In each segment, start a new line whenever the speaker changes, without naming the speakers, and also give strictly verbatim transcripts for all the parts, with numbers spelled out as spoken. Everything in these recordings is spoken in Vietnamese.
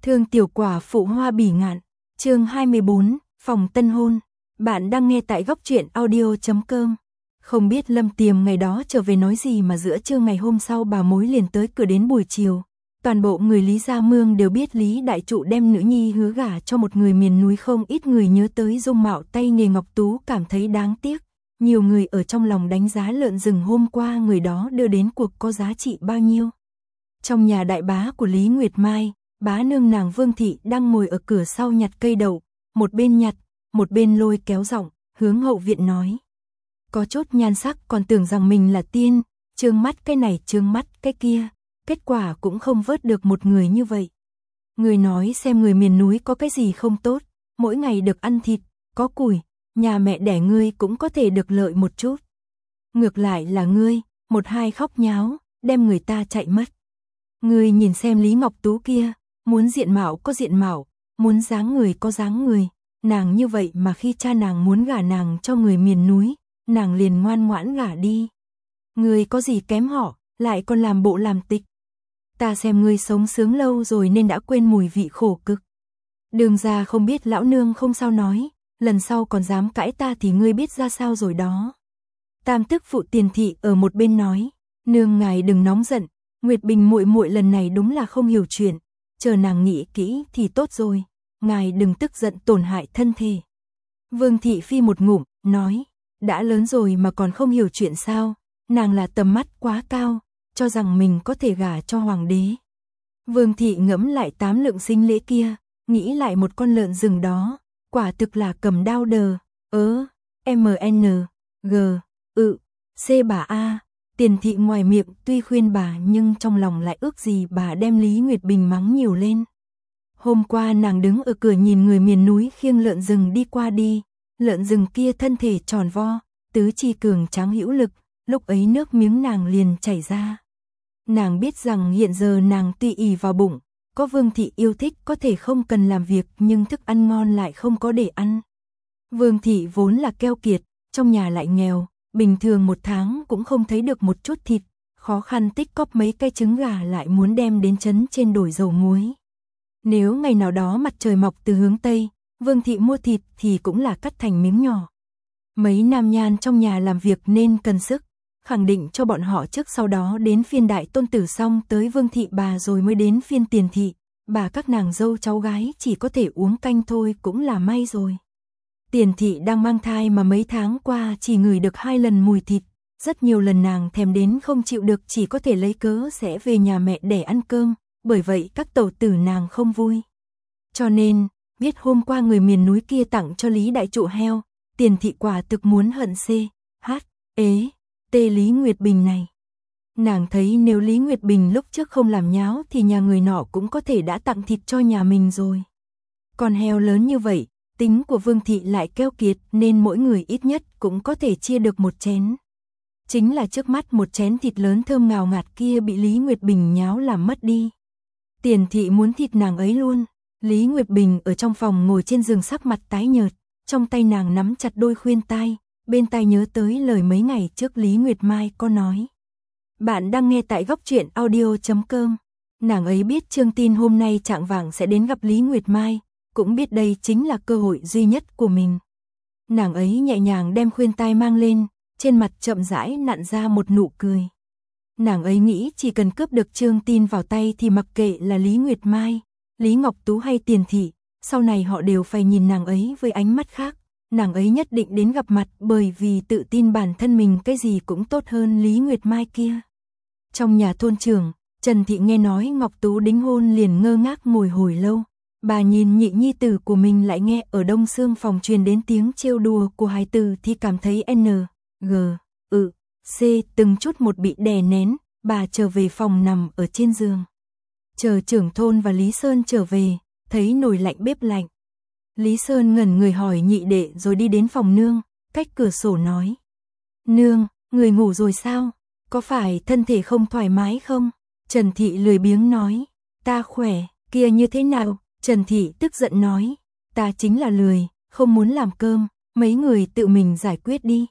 Thương tiểu quả phụ Hoa Bỉ Ngạn, chương hai mươi bốn, phòng tân hôn. Bạn đang nghe tại góc truyện audio chấm com. Không biết Lâm Tiềm ngày đó trở về nói gì mà giữa trưa ngày hôm sau bà mối liền tới cửa đến buổi chiều. Toàn bộ người Lý Gia Mương đều biết Lý Đại Trụ đem nữ nhi hứa gả cho một người miền núi, không ít người nhớ tới dung mạo tay nghề Ngọc Tú cảm thấy đáng tiếc. Nhiều người ở trong lòng đánh giá lợn rừng hôm qua người đó đưa đến cuộc có giá trị bao nhiêu. Trong nhà đại bá của Lý Nguyệt Mai, bá nương nàng Vương Thị đang ngồi ở cửa sau nhặt cây đậu, một bên nhặt, một bên lôi kéo giọng, hướng hậu viện nói. Có chốt nhan sắc còn tưởng rằng mình là tiên, trương mắt cái này trương mắt cái kia, kết quả cũng không vớt được một người như vậy. Người nói xem người miền núi có cái gì không tốt, mỗi ngày được ăn thịt, có củi, nhà mẹ đẻ ngươi cũng có thể được lợi một chút. Ngược lại là ngươi, một hai khóc nháo, đem người ta chạy mất. Ngươi nhìn xem Lý Ngọc Tú kia, muốn diện mạo có diện mạo, muốn dáng người có dáng người, nàng như vậy mà khi cha nàng muốn gả nàng cho người miền núi, nàng liền ngoan ngoãn gả đi. Ngươi có gì kém họ, lại còn làm bộ làm tịch. Ta xem ngươi sống sướng lâu rồi nên đã quên mùi vị khổ cực. Đường ra không biết lão nương không sao nói, lần sau còn dám cãi ta thì ngươi biết ra sao rồi đó. Tam tức phụ Tiền Thị ở một bên nói, nương ngài đừng nóng giận, Nguyệt Bình muội muội lần này đúng là không hiểu chuyện, chờ nàng nghĩ kỹ thì tốt rồi, ngài đừng tức giận tổn hại thân thể. Vương Thị phi một ngụm, nói, đã lớn rồi mà còn không hiểu chuyện sao, nàng là tầm mắt quá cao, cho rằng mình có thể gả cho hoàng đế. Vương Thị ngẫm lại tám lượng sinh lễ kia, nghĩ lại một con lợn rừng đó, quả thực là cầm đao đờ, ớ, M N, G, ự, C bà A. Tiền Thị ngoài miệng tuy khuyên bà nhưng trong lòng lại ước gì bà đem Lý Nguyệt Bình mắng nhiều lên. Hôm qua nàng đứng ở cửa nhìn người miền núi khiêng lợn rừng đi qua đi, lợn rừng kia thân thể tròn vo, tứ chi cường tráng hữu lực, lúc ấy nước miếng nàng liền chảy ra. Nàng biết rằng hiện giờ nàng tuy ỷ vào bụng, có Vương Thị yêu thích có thể không cần làm việc nhưng thức ăn ngon lại không có để ăn. Vương Thị vốn là keo kiệt, trong nhà lại nghèo. Bình thường một tháng cũng không thấy được một chút thịt, khó khăn tích cóp mấy cái trứng gà lại muốn đem đến trấn trên đổi dầu muối. Nếu ngày nào đó mặt trời mọc từ hướng Tây, Vương Thị mua thịt thì cũng là cắt thành miếng nhỏ. Mấy nam nhan trong nhà làm việc nên cần sức, khẳng định cho bọn họ trước sau đó đến phiên đại tôn tử xong tới Vương Thị bà rồi mới đến phiên Tiền Thị, bà các nàng dâu cháu gái chỉ có thể uống canh thôi cũng là may rồi. Tiền Thị đang mang thai mà mấy tháng qua chỉ ngửi được hai lần mùi thịt, rất nhiều lần nàng thèm đến không chịu được chỉ có thể lấy cớ sẽ về nhà mẹ để ăn cơm, bởi vậy các tẩu tử nàng không vui. Cho nên, biết hôm qua người miền núi kia tặng cho Lý Đại Trụ heo, Tiền Thị quả thực muốn hận C, H, ế, T Lý Nguyệt Bình này. Nàng thấy nếu Lý Nguyệt Bình lúc trước không làm nháo thì nhà người nọ cũng có thể đã tặng thịt cho nhà mình rồi. Còn heo lớn như vậy, tính của Vương Thị lại keo kiệt nên mỗi người ít nhất cũng có thể chia được một chén. Chính là trước mắt một chén thịt lớn thơm ngào ngạt kia bị Lý Nguyệt Bình nháo làm mất đi. Tiền Thị muốn thịt nàng ấy luôn. Lý Nguyệt Bình ở trong phòng ngồi trên giường sắc mặt tái nhợt, trong tay nàng nắm chặt đôi khuyên tai, bên tai nhớ tới lời mấy ngày trước Lý Nguyệt Mai có nói. Bạn đang nghe tại góc truyện audio chấm com. Nàng ấy biết Trương Tin hôm nay trạng vạng sẽ đến gặp Lý Nguyệt Mai, cũng biết đây chính là cơ hội duy nhất của mình. Nàng ấy nhẹ nhàng đem khuyên tai mang lên, trên mặt chậm rãi nặn ra một nụ cười. Nàng ấy nghĩ chỉ cần cướp được Trương Tin vào tay thì mặc kệ là Lý Nguyệt Mai, Lý Ngọc Tú hay Tiền Thị, sau này họ đều phải nhìn nàng ấy với ánh mắt khác. Nàng ấy nhất định đến gặp mặt bởi vì tự tin bản thân mình cái gì cũng tốt hơn Lý Nguyệt Mai kia. Trong nhà thôn trưởng, Trần Thị nghe nói Ngọc Tú đính hôn liền ngơ ngác ngồi hồi lâu. Bà nhìn nhị nhi tử của mình lại nghe ở đông xương phòng truyền đến tiếng trêu đùa của hài tử thì cảm thấy N, G, ự, C từng chút một bị đè nén, bà trở về phòng nằm ở trên giường. Chờ trưởng thôn và Lý Sơn trở về, thấy nồi lạnh bếp lạnh. Lý Sơn ngẩn người hỏi nhị đệ rồi đi đến phòng nương, cách cửa sổ nói. Nương, người ngủ rồi sao? Có phải thân thể không thoải mái không? Trần Thị lười biếng nói, ta khỏe, kia như thế nào? Trần Thị tức giận nói, ta chính là lười, không muốn làm cơm, mấy người tự mình giải quyết đi.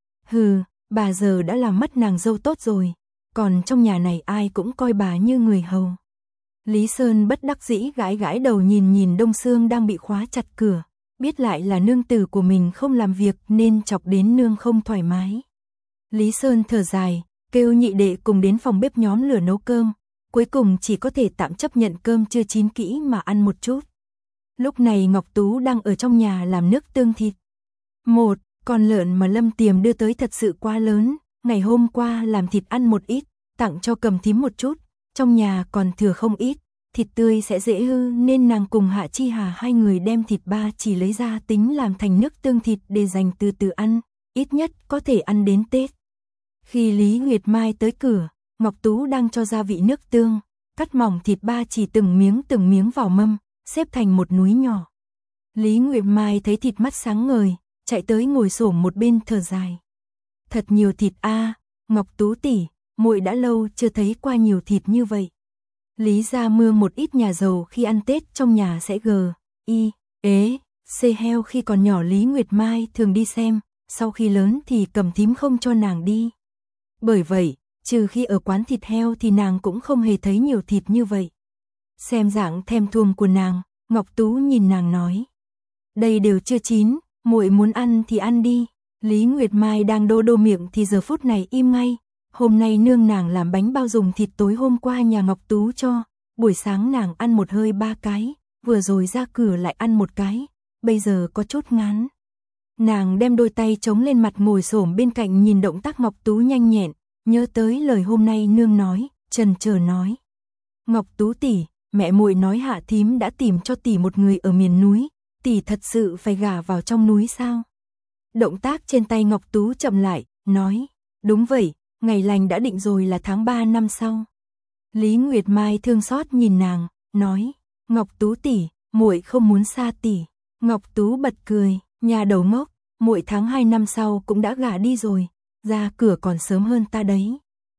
Hừ, bà giờ đã làm mất nàng dâu tốt rồi, còn trong nhà này ai cũng coi bà như người hầu. Lý Sơn bất đắc dĩ gãi gãi đầu nhìn nhìn Đông Sương đang bị khóa chặt cửa, biết lại là nương tử của mình không làm việc nên chọc đến nương không thoải mái. Lý Sơn thở dài, kêu nhị đệ cùng đến phòng bếp nhóm lửa nấu cơm, cuối cùng chỉ có thể tạm chấp nhận cơm chưa chín kỹ mà ăn một chút. Lúc này Ngọc Tú đang ở trong nhà làm nước tương thịt. Một, con lợn mà Lâm Tiềm đưa tới thật sự quá lớn, ngày hôm qua làm thịt ăn một ít, tặng cho Cầm Thím một chút, trong nhà còn thừa không ít, thịt tươi sẽ dễ hư nên nàng cùng Hạ Chi Hà hai người đem thịt ba chỉ lấy ra tính làm thành nước tương thịt để dành từ từ ăn, ít nhất có thể ăn đến Tết. Khi Lý Nguyệt Mai tới cửa, Ngọc Tú đang cho gia vị nước tương, cắt mỏng thịt ba chỉ từng miếng từng miếng vào mâm, xếp thành một núi nhỏ. Lý Nguyệt Mai thấy thịt mắt sáng ngời, chạy tới ngồi xổm một bên thở dài. Thật nhiều thịt a, à, Ngọc Tú tỷ, muội đã lâu chưa thấy qua nhiều thịt như vậy. Lý gia mưa một ít nhà giàu khi ăn Tết trong nhà sẽ gờ, y, ế, xê heo khi còn nhỏ Lý Nguyệt Mai thường đi xem, sau khi lớn thì Cầm Thím không cho nàng đi. Bởi vậy, trừ khi ở quán thịt heo thì nàng cũng không hề thấy nhiều thịt như vậy. Xem dạng thèm thuồng của nàng, Ngọc Tú nhìn nàng nói. Đây đều chưa chín, muội muốn ăn thì ăn đi. Lý Nguyệt Mai đang đô đô miệng thì giờ phút này im ngay. Hôm nay nương nàng làm bánh bao dùng thịt tối hôm qua nhà Ngọc Tú cho. Buổi sáng nàng ăn một hơi ba cái, vừa rồi ra cửa lại ăn một cái, bây giờ có chút ngán. Nàng đem đôi tay chống lên mặt ngồi xổm bên cạnh nhìn động tác Ngọc Tú nhanh nhẹn, nhớ tới lời hôm nay nương nói, chần chờ nói. Ngọc Tú tỷ, mẹ muội nói Hạ Thím đã tìm cho tỷ một người ở miền núi, tỷ thật sự phải gả vào trong núi sao? Động tác trên tay Ngọc Tú chậm lại, nói, đúng vậy, ngày lành đã định rồi là tháng ba năm sau. Lý Nguyệt Mai thương xót nhìn nàng, nói, Ngọc Tú tỷ, muội không muốn xa tỷ. Ngọc Tú bật cười, nhà đầu ngốc, muội tháng hai năm sau cũng đã gả đi rồi, ra cửa còn sớm hơn ta đấy.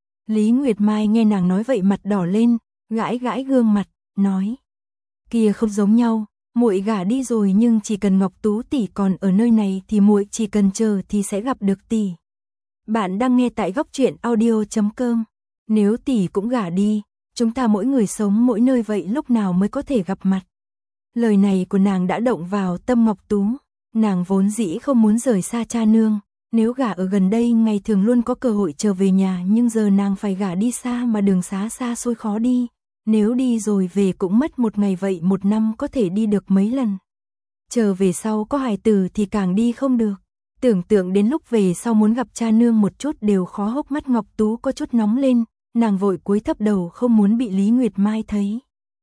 Lý Nguyệt Mai nghe nàng nói vậy mặt đỏ lên, gãi gãi gương mặt, nói, kia không giống nhau, muội gả đi rồi nhưng chỉ cần Ngọc Tú tỷ còn ở nơi này thì muội chỉ cần chờ thì sẽ gặp được tỷ. Bạn đang nghe tại góc truyện audio chấm com. Nếu tỷ cũng gả đi, chúng ta mỗi người sống mỗi nơi vậy lúc nào mới có thể gặp mặt. Lời này của nàng đã động vào tâm Ngọc Tú. Nàng vốn dĩ không muốn rời xa cha nương, nếu gả ở gần đây ngày thường luôn có cơ hội trở về nhà, nhưng giờ nàng phải gả đi xa mà đường xá xa xôi khó đi. Nếu đi rồi về cũng mất một ngày vậy một năm có thể đi được mấy lần. Chờ về sau có hài tử thì càng đi không được. Tưởng tượng đến lúc về sau muốn gặp cha nương một chút đều khó, hốc mắt Ngọc Tú có chút nóng lên, nàng vội cúi thấp đầu không muốn bị Lý Nguyệt Mai thấy.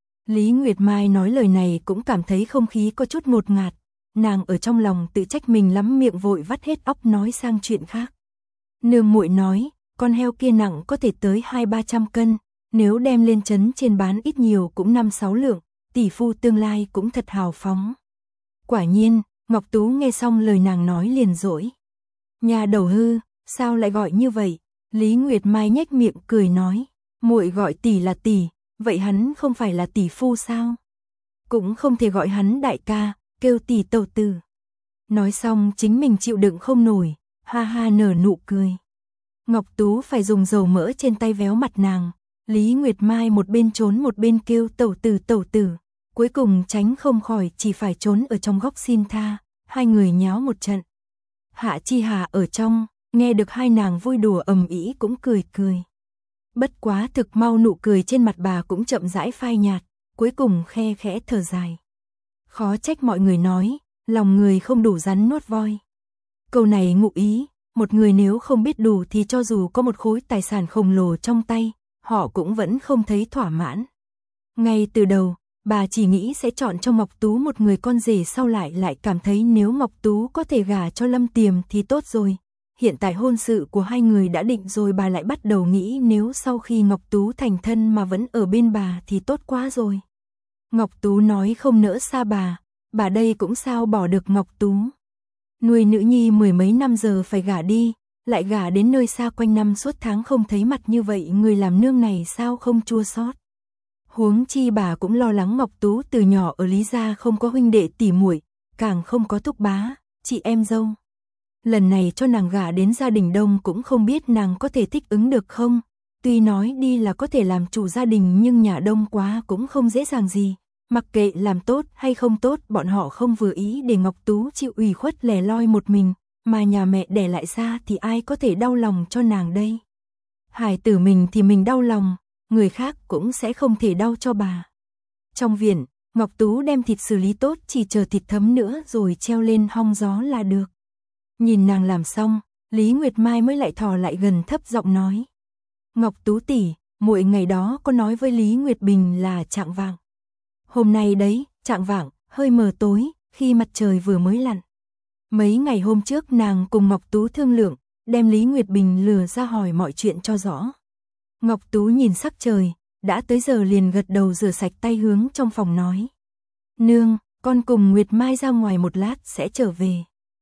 Lý Nguyệt Mai nói lời này cũng cảm thấy không khí có chút ngột ngạt, nàng ở trong lòng tự trách mình lắm, miệng vội vắt hết óc nói sang chuyện khác. Nương muội nói, con heo kia nặng có thể tới hai ba trăm cân, nếu đem lên trấn trên bán ít nhiều cũng năm sáu lượng, tỷ phu tương lai cũng thật hào phóng. Quả nhiên, Ngọc Tú nghe xong lời nàng nói liền dỗi. Nhà đầu hư, sao lại gọi như vậy? Lý Nguyệt Mai nhếch miệng cười nói, muội gọi tỷ là tỷ, vậy hắn không phải là tỷ phu sao? Cũng không thể gọi hắn đại ca, kêu tỷ tẩu tử. Nói xong chính mình chịu đựng không nổi, ha ha nở nụ cười. Ngọc Tú phải dùng dầu mỡ trên tay véo mặt nàng, Lý Nguyệt Mai một bên trốn một bên kêu tẩu tử tẩu tử, cuối cùng tránh không khỏi chỉ phải trốn ở trong góc xin tha, hai người nháo một trận. Hạ Chi Hà ở trong, nghe được hai nàng vui đùa ầm ĩ cũng cười cười. Bất quá thực mau nụ cười trên mặt bà cũng chậm rãi phai nhạt, cuối cùng khe khẽ thở dài. Khó trách mọi người nói, lòng người không đủ rắn nuốt voi. Câu này ngụ ý, một người nếu không biết đủ thì cho dù có một khối tài sản khổng lồ trong tay, họ cũng vẫn không thấy thỏa mãn. Ngay từ đầu, bà chỉ nghĩ sẽ chọn cho Ngọc Tú một người con rể, sau lại lại cảm thấy nếu Ngọc Tú có thể gả cho Lâm Tiềm thì tốt rồi. Hiện tại hôn sự của hai người đã định rồi, bà lại bắt đầu nghĩ nếu sau khi Ngọc Tú thành thân mà vẫn ở bên bà thì tốt quá rồi. Ngọc Tú nói không nỡ xa bà, bà đây cũng sao bỏ được Ngọc Tú. Nuôi nữ nhi mười mấy năm giờ phải gả đi, lại gả đến nơi xa quanh năm suốt tháng không thấy mặt như vậy, người làm nương này sao không chua xót. Huống chi bà cũng lo lắng Ngọc Tú từ nhỏ ở Lý gia không có huynh đệ tỷ muội, càng không có thúc bá, chị em dâu. Lần này cho nàng gả đến gia đình đông cũng không biết nàng có thể thích ứng được không, tuy nói đi là có thể làm chủ gia đình nhưng nhà đông quá cũng không dễ dàng gì. Mặc kệ làm tốt hay không tốt, bọn họ không vừa ý để Ngọc Tú chịu ủy khuất lẻ loi một mình, mà nhà mẹ đẻ lại ra thì ai có thể đau lòng cho nàng đây. Hài tử mình thì mình đau lòng, người khác cũng sẽ không thể đau cho bà. Trong viện, Ngọc Tú đem thịt xử lý tốt, chỉ chờ thịt thấm nữa rồi treo lên hong gió là được. Nhìn nàng làm xong, Lý Nguyệt Mai mới lại thò lại gần thấp giọng nói. Ngọc Tú tỷ, muội ngày đó có nói với Lý Nguyệt Bình là chạng vạng. Hôm nay đấy, chạng vạng, hơi mờ tối, khi mặt trời vừa mới lặn. Mấy ngày hôm trước nàng cùng Ngọc Tú thương lượng, đem Lý Nguyệt Bình lừa ra hỏi mọi chuyện cho rõ. Ngọc Tú nhìn sắc trời, đã tới giờ liền gật đầu rửa sạch tay hướng trong phòng nói. Nương, con cùng Nguyệt Mai ra ngoài một lát sẽ trở về.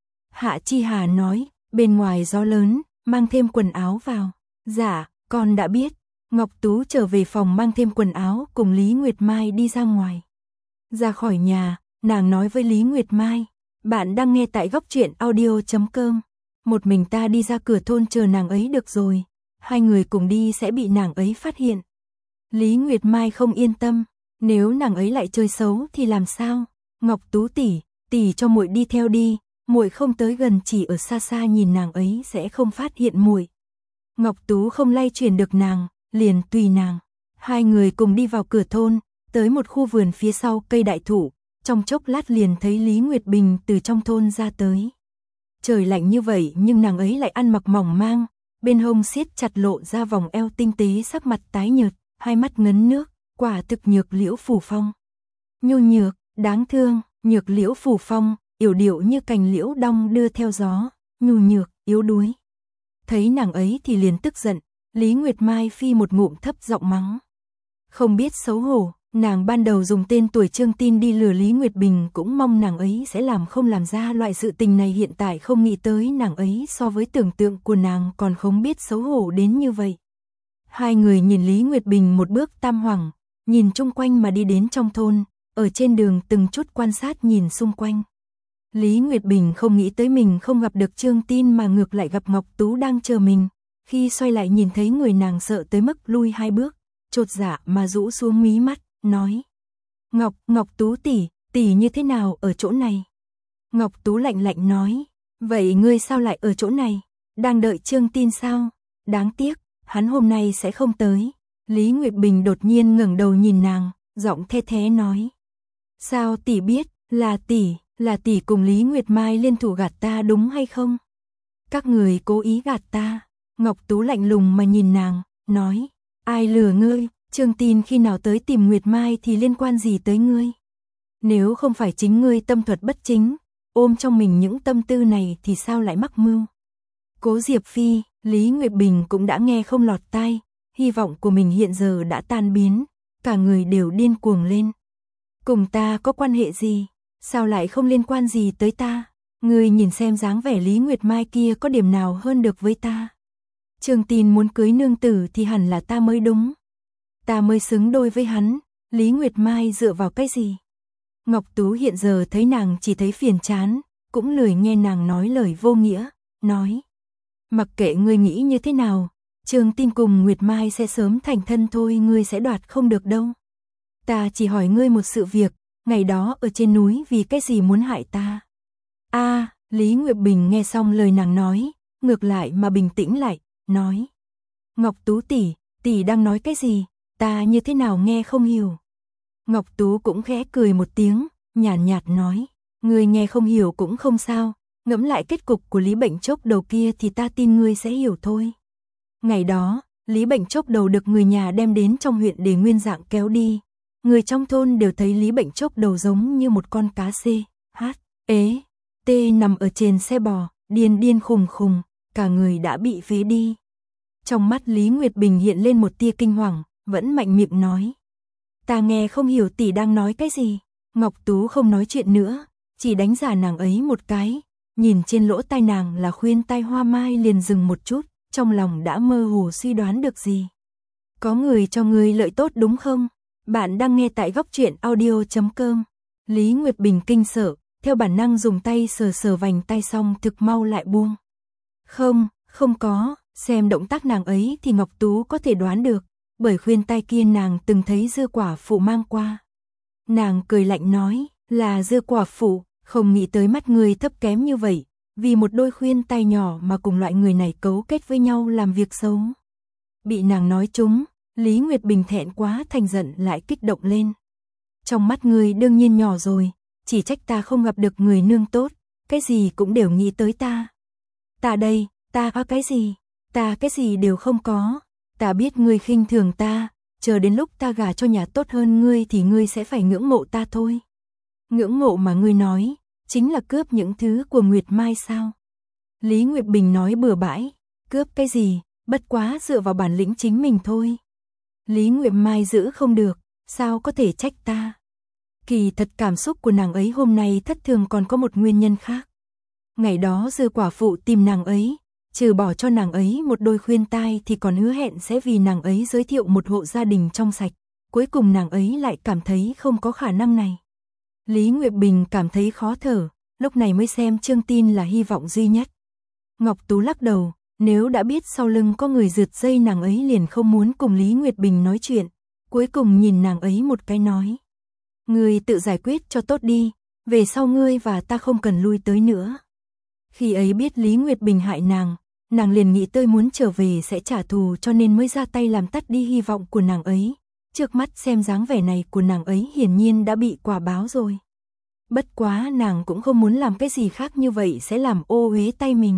Hạ Chi Hà nói, bên ngoài gió lớn, mang thêm quần áo vào. Dạ, con đã biết. Ngọc Tú trở về phòng mang thêm quần áo cùng Lý Nguyệt Mai đi ra ngoài. Ra khỏi nhà, nàng nói với Lý Nguyệt Mai, bạn đang nghe tại góc truyện audio chấm com. Một mình ta đi ra cửa thôn chờ nàng ấy được rồi, hai người cùng đi sẽ bị nàng ấy phát hiện. Lý Nguyệt Mai không yên tâm, nếu nàng ấy lại chơi xấu thì làm sao? Ngọc Tú tỷ, tỷ cho muội đi theo đi, muội không tới gần, chỉ ở xa xa nhìn nàng ấy sẽ không phát hiện muội. Ngọc Tú không lay chuyển được nàng, liền tùy nàng. Hai người cùng đi vào cửa thôn, tới một khu vườn phía sau cây đại thụ, trong chốc lát liền thấy Lý Nguyệt Bình từ trong thôn ra tới. Trời lạnh như vậy nhưng nàng ấy lại ăn mặc mỏng mang, bên hông siết chặt lộ ra vòng eo tinh tế, sắc mặt tái nhợt, hai mắt ngấn nước, quả thực nhược liễu phủ phong. Nhu nhược, đáng thương, nhược liễu phủ phong, yểu điệu như cành liễu đong đưa theo gió, nhu nhược, yếu đuối. Thấy nàng ấy thì liền tức giận, Lý Nguyệt Mai phi một ngụm thấp giọng mắng. Không biết xấu hổ, nàng ban đầu dùng tên tuổi Trương Tin đi lừa Lý Nguyệt Bình cũng mong nàng ấy sẽ làm không làm ra loại sự tình này, hiện tại không nghĩ tới nàng ấy so với tưởng tượng của nàng còn không biết xấu hổ đến như vậy. Hai người nhìn Lý Nguyệt Bình một bước tam hoàng, nhìn chung quanh mà đi đến trong thôn, ở trên đường từng chút quan sát nhìn xung quanh. Lý Nguyệt Bình không nghĩ tới mình không gặp được Trương Tin mà ngược lại gặp Ngọc Tú đang chờ mình, khi xoay lại nhìn thấy người nàng sợ tới mức lui hai bước, chột dạ mà rũ xuống mí mắt, nói. Ngọc, Ngọc Tú tỷ, tỷ như thế nào ở chỗ này? Ngọc Tú lạnh lạnh nói, vậy ngươi sao lại ở chỗ này? Đang đợi Trương Tin sao? Đáng tiếc, hắn hôm nay sẽ không tới. Lý Nguyệt Bình đột nhiên ngẩng đầu nhìn nàng, giọng the thé nói. Sao tỷ biết, là tỷ, là tỷ cùng Lý Nguyệt Mai liên thủ gạt ta đúng hay không? Các người cố ý gạt ta. Ngọc Tú lạnh lùng mà nhìn nàng, nói, ai lừa ngươi? Trương Tin khi nào tới tìm Nguyệt Mai thì liên quan gì tới ngươi? Nếu không phải chính ngươi tâm thuật bất chính, ôm trong mình những tâm tư này thì sao lại mắc mưu? Cố Diệp Phi, Lý Nguyệt Bình cũng đã nghe không lọt tai, hy vọng của mình hiện giờ đã tan biến, cả người đều điên cuồng lên. Cùng ta có quan hệ gì? Sao lại không liên quan gì tới ta? Ngươi nhìn xem dáng vẻ Lý Nguyệt Mai kia có điểm nào hơn được với ta? Trương Tin muốn cưới nương tử thì hẳn là ta mới đúng. Ta mới xứng đôi với hắn, Lý Nguyệt Mai dựa vào cái gì? Ngọc Tú hiện giờ thấy nàng chỉ thấy phiền chán, cũng lười nghe nàng nói lời vô nghĩa, nói. Mặc kệ ngươi nghĩ như thế nào, Trương Tin cùng Nguyệt Mai sẽ sớm thành thân thôi, ngươi sẽ đoạt không được đâu. Ta chỉ hỏi ngươi một sự việc, ngày đó ở trên núi vì cái gì muốn hại ta? A, à, Lý Nguyệt Bình nghe xong lời nàng nói, ngược lại mà bình tĩnh lại, nói. Ngọc Tú tỷ, tỷ đang nói cái gì? Ta như thế nào nghe không hiểu. Ngọc Tú cũng khẽ cười một tiếng, nhàn nhạt, nhạt nói, ngươi nghe không hiểu cũng không sao, ngẫm lại kết cục của Lý Bệnh Chốc Đầu kia thì ta tin ngươi sẽ hiểu thôi. Ngày đó, Lý Bệnh Chốc Đầu được người nhà đem đến trong huyện để nguyên dạng kéo đi. Người trong thôn đều thấy Lý Bệnh Chốc Đầu giống như một con cá xê, hát, ế, tê nằm ở trên xe bò, điên điên khùng khùng, cả người đã bị phế đi. Trong mắt Lý Nguyệt Bình hiện lên một tia kinh hoàng, vẫn mạnh miệng nói. Ta nghe không hiểu tỷ đang nói cái gì. Ngọc Tú không nói chuyện nữa, chỉ đánh giả nàng ấy một cái, nhìn trên lỗ tai nàng là khuyên tai hoa mai liền dừng một chút, trong lòng đã mơ hồ suy đoán được gì. Có người cho ngươi lợi tốt đúng không? Bạn đang nghe tại góc truyện audio chấm com. Lý Nguyệt Bình kinh sợ, theo bản năng dùng tay sờ sờ vành tay xong thực mau lại buông. Không, không có, Xem động tác nàng ấy thì Ngọc Tú có thể đoán được, bởi khuyên tai kia nàng từng thấy Dư quả phụ mang qua. Nàng cười lạnh nói, là Dư quả phụ, không nghĩ tới mắt người thấp kém như vậy, vì một đôi khuyên tai nhỏ mà cùng loại người này cấu kết với nhau làm việc xấu. Bị nàng nói trúng, Lý Nguyệt Bình thẹn quá thành giận lại kích động lên. Trong mắt người đương nhiên nhỏ rồi, chỉ trách ta không gặp được người nương tốt, cái gì cũng đều nghĩ tới ta. Ta đây, ta có cái gì? Ta cái gì đều không có. Ta biết ngươi khinh thường ta, chờ đến lúc ta gả cho nhà tốt hơn ngươi thì ngươi sẽ phải ngưỡng mộ ta thôi. Ngưỡng mộ mà ngươi nói, chính là cướp những thứ của Nguyệt Mai sao? Lý Nguyệt Bình nói bừa bãi, cướp cái gì, bất quá dựa vào bản lĩnh chính mình thôi. Lý Nguyệt Mai giữ không được, sao có thể trách ta? Kỳ thật cảm xúc của nàng ấy hôm nay thất thường còn có một nguyên nhân khác. Ngày đó Dư quả phụ tìm nàng ấy, trừ bỏ cho nàng ấy một đôi khuyên tai thì còn hứa hẹn sẽ vì nàng ấy giới thiệu một hộ gia đình trong sạch. Cuối cùng nàng ấy lại cảm thấy không có khả năng này. Lý Nguyệt Bình cảm thấy khó thở, lúc này mới xem Trương Tin là hy vọng duy nhất. Ngọc Tú lắc đầu, nếu đã biết sau lưng có người rượt dây nàng ấy liền không muốn cùng Lý Nguyệt Bình nói chuyện. Cuối cùng nhìn nàng ấy một cái nói, ngươi tự giải quyết cho tốt đi, về sau ngươi và ta không cần lui tới nữa. Khi ấy biết Lý Nguyệt Bình hại nàng, nàng liền nghĩ tới muốn trở về sẽ trả thù cho nên mới ra tay làm tắt đi hy vọng của nàng ấy. Trước mắt xem dáng vẻ này của nàng ấy hiển nhiên đã bị quả báo rồi. Bất quá nàng cũng không muốn làm cái gì khác như vậy sẽ làm ô uế tay mình.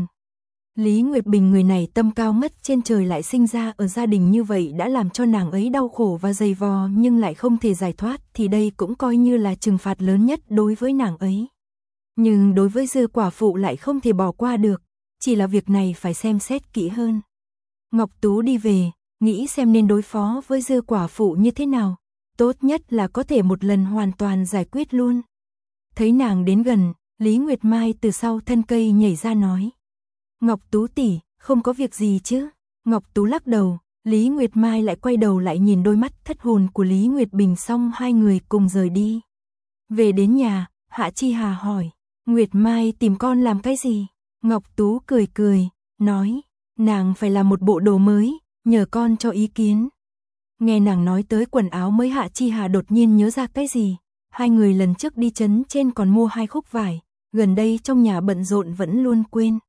Lý Nguyệt Bình người này tâm cao ngất trên trời lại sinh ra ở gia đình như vậy đã làm cho nàng ấy đau khổ và dày vò nhưng lại không thể giải thoát thì đây cũng coi như là trừng phạt lớn nhất đối với nàng ấy. Nhưng đối với Dư quả phụ lại không thể bỏ qua được, chỉ là việc này phải xem xét kỹ hơn. Ngọc Tú đi về, nghĩ xem nên đối phó với Dư quả phụ như thế nào, tốt nhất là có thể một lần hoàn toàn giải quyết luôn. Thấy nàng đến gần, Lý Nguyệt Mai từ sau thân cây nhảy ra nói, Ngọc Tú tỷ, không có việc gì chứ? Ngọc Tú lắc đầu, Lý Nguyệt Mai lại quay đầu lại nhìn đôi mắt thất hồn của Lý Nguyệt Bình xong hai người cùng rời đi. Về đến nhà, Hạ Chi Hà hỏi, Nguyệt Mai tìm con làm cái gì? Ngọc Tú cười cười, nói, nàng phải làm một bộ đồ mới, nhờ con cho ý kiến. Nghe nàng nói tới quần áo mới Hạ Chi Hà đột nhiên nhớ ra cái gì. Hai người lần trước đi trấn trên còn mua hai khúc vải, gần đây trong nhà bận rộn vẫn luôn quên.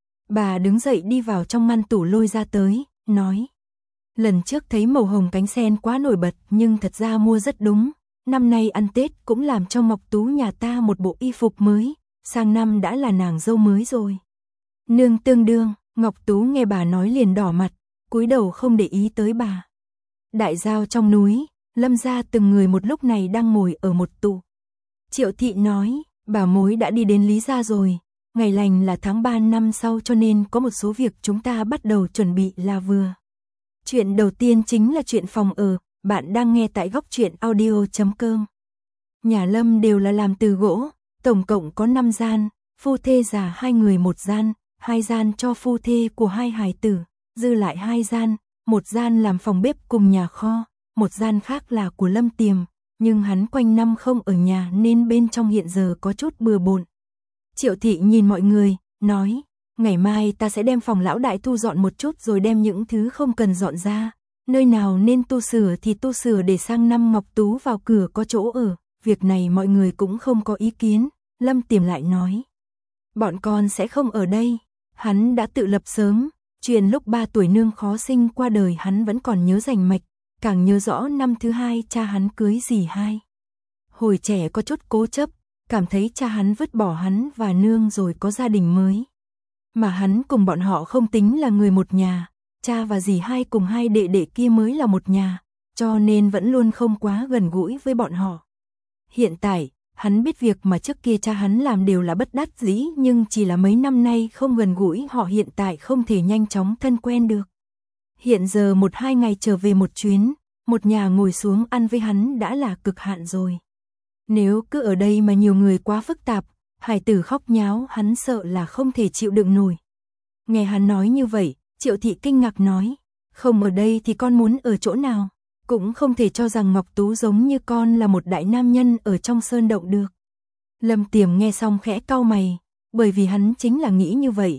Bà đứng dậy đi vào trong ngăn tủ lôi ra tới, nói, lần trước thấy màu hồng cánh sen quá nổi bật nhưng thật ra mua rất đúng. Năm nay ăn Tết cũng làm cho Ngọc Tú nhà ta một bộ y phục mới, sang năm đã là nàng dâu mới rồi. Nương tương đương, Ngọc Tú nghe bà nói liền đỏ mặt, cúi đầu không để ý tới bà. Đại giao trong núi, Lâm gia từng người một lúc này đang ngồi ở một tụ. Triệu thị nói, bà mối đã đi đến Lý gia rồi, ngày lành là tháng ba năm sau cho nên có một số việc chúng ta bắt đầu chuẩn bị là vừa. Chuyện đầu tiên chính là chuyện phòng ở, bạn đang nghe tại góc truyện audio chấm com. Nhà Lâm đều là làm từ gỗ, tổng cộng có năm gian, phu thê già hai người một gian, hai gian cho phu thê của hai hài tử, dư lại hai gian, một gian làm phòng bếp cùng nhà kho, một gian khác là của Lâm Tiềm, nhưng hắn quanh năm không ở nhà nên bên trong hiện giờ có chút bừa bộn. Triệu thị nhìn mọi người, nói, ngày mai ta sẽ đem phòng lão đại thu dọn một chút rồi đem những thứ không cần dọn ra, nơi nào nên tu sửa thì tu sửa để sang năm Ngọc Tú vào cửa có chỗ ở, việc này mọi người cũng không có ý kiến. Lâm Tiềm lại nói, bọn con sẽ không ở đây, hắn đã tự lập sớm, chuyện lúc ba tuổi nương khó sinh qua đời hắn vẫn còn nhớ rành mạch, càng nhớ rõ năm thứ hai cha hắn cưới dì hai. Hồi trẻ có chút cố chấp, cảm thấy cha hắn vứt bỏ hắn và nương rồi có gia đình mới. Mà hắn cùng bọn họ không tính là người một nhà, cha và dì hai cùng hai đệ đệ kia mới là một nhà, cho nên vẫn luôn không quá gần gũi với bọn họ. Hiện tại, hắn biết việc mà trước kia cha hắn làm đều là bất đắc dĩ nhưng chỉ là mấy năm nay không gần gũi họ hiện tại không thể nhanh chóng thân quen được. Hiện giờ một hai ngày trở về một chuyến, một nhà ngồi xuống ăn với hắn đã là cực hạn rồi. Nếu cứ ở đây mà nhiều người quá phức tạp, hải tử khóc nháo hắn sợ là không thể chịu đựng nổi. Nghe hắn nói như vậy, Triệu thị kinh ngạc nói, không ở đây thì con muốn ở chỗ nào? Cũng không thể cho rằng Ngọc Tú giống như con là một đại nam nhân ở trong sơn động được. Lâm Tiềm nghe xong khẽ cau mày, bởi vì hắn chính là nghĩ như vậy,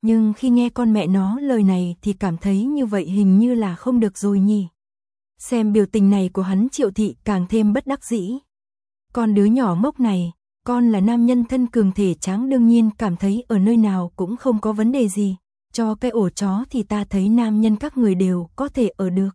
nhưng khi nghe con mẹ nó lời này thì cảm thấy như vậy hình như là không được rồi nhỉ. Xem biểu tình này của hắn, Triệu Thị càng thêm bất đắc dĩ. Con đứa nhỏ ngốc này, con là nam nhân thân cường thể tráng đương nhiên cảm thấy ở nơi nào cũng không có vấn đề gì. Cho cái ổ chó thì ta thấy nam nhân các người đều có thể ở được.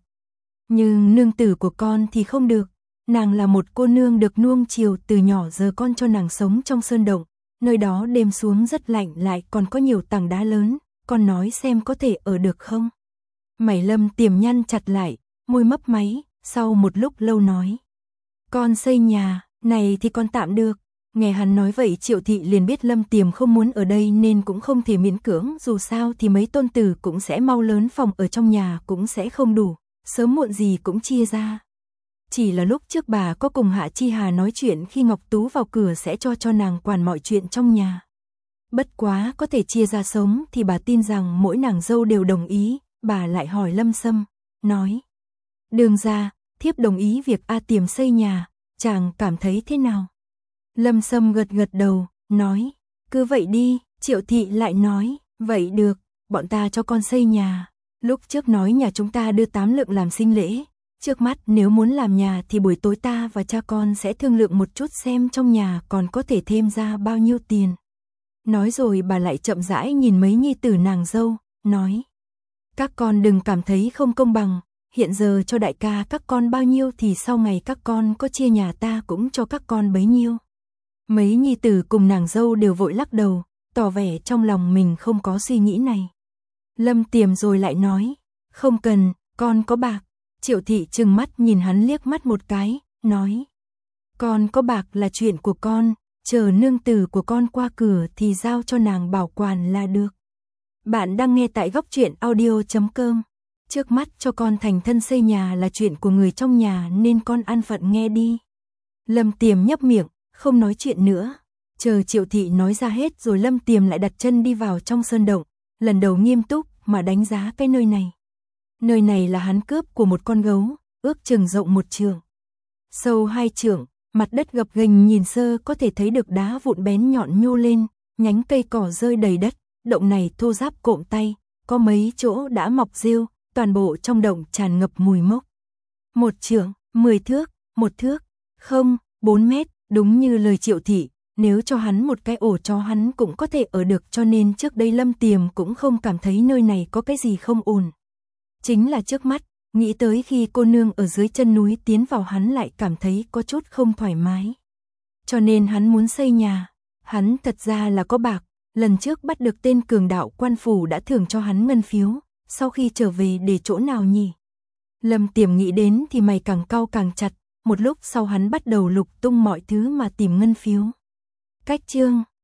Nhưng nương tử của con thì không được. Nàng là một cô nương được nuông chiều từ nhỏ, giờ con cho nàng sống trong sơn động. Nơi đó đêm xuống rất lạnh, lại còn có nhiều tảng đá lớn. Con nói xem có thể ở được không? Mày Lâm Tiềm nhăn chặt lại, môi mấp máy, sau một lúc lâu nói. Con xây nhà, này thì con tạm được. Nghe hắn nói vậy Triệu Thị liền biết Lâm Tiềm không muốn ở đây nên cũng không thể miễn cưỡng, dù sao thì mấy tôn tử cũng sẽ mau lớn, phòng ở trong nhà cũng sẽ không đủ, sớm muộn gì cũng chia ra. Chỉ là lúc trước bà có cùng Hạ Chi Hà nói chuyện khi Ngọc Tú vào cửa sẽ cho cho nàng quản mọi chuyện trong nhà. Bất quá có thể chia ra sống thì bà tin rằng mỗi nàng dâu đều đồng ý, bà lại hỏi Lâm Sâm, nói. Đường ra, thiếp đồng ý việc A Tiềm xây nhà, chàng cảm thấy thế nào? Lâm Sâm gật gật đầu, nói, cứ vậy đi. Triệu Thị lại nói, vậy được, bọn ta cho con xây nhà. Lúc trước nói nhà chúng ta đưa tám lượng làm sinh lễ. Trước mắt nếu muốn làm nhà thì buổi tối ta và cha con sẽ thương lượng một chút xem trong nhà còn có thể thêm ra bao nhiêu tiền. Nói rồi bà lại chậm rãi nhìn mấy nhi tử nàng dâu, nói. Các con đừng cảm thấy không công bằng, hiện giờ cho đại ca các con bao nhiêu thì sau ngày các con có chia nhà ta cũng cho các con bấy nhiêu. Mấy nhi tử cùng nàng dâu đều vội lắc đầu, tỏ vẻ trong lòng mình không có suy nghĩ này. Lâm Tiềm rồi lại nói, không cần, con có bạc. Triệu Thị trừng mắt nhìn hắn liếc mắt một cái, nói. Con có bạc là chuyện của con, chờ nương tử của con qua cửa thì giao cho nàng bảo quản là được. Bạn đang nghe tại góc truyện audio chấm com. Trước mắt cho con thành thân xây nhà là chuyện của người trong nhà nên con an phận nghe đi. Lâm Tiềm nhấp miệng, không nói chuyện nữa. Chờ Triệu Thị nói ra hết rồi Lâm Tiềm lại đặt chân đi vào trong sơn động, lần đầu nghiêm túc mà đánh giá cái nơi này. Nơi này là hắn cướp của một con gấu, ước chừng rộng một trượng, sâu hai trượng, mặt đất gập ghềnh nhìn sơ có thể thấy được đá vụn bén nhọn nhô lên, nhánh cây cỏ rơi đầy đất, động này thô ráp cộm tay, có mấy chỗ đã mọc rêu, toàn bộ trong động tràn ngập mùi mốc. Một trượng, mười thước, một thước, không, bốn mét, đúng như lời Triệu Thị, nếu cho hắn một cái ổ chó hắn cũng có thể ở được, cho nên trước đây Lâm Tiềm cũng không cảm thấy nơi này có cái gì không ổn. Chính là trước mắt, nghĩ tới khi cô nương ở dưới chân núi tiến vào hắn lại cảm thấy có chút không thoải mái. Cho nên hắn muốn xây nhà, hắn thật ra là có bạc, lần trước bắt được tên cường đạo quan phủ đã thưởng cho hắn ngân phiếu, sau khi trở về để chỗ nào nhỉ? Lâm Tiềm nghĩ đến thì mày càng cau càng chặt, một lúc sau hắn bắt đầu lục tung mọi thứ mà tìm ngân phiếu. Cách chương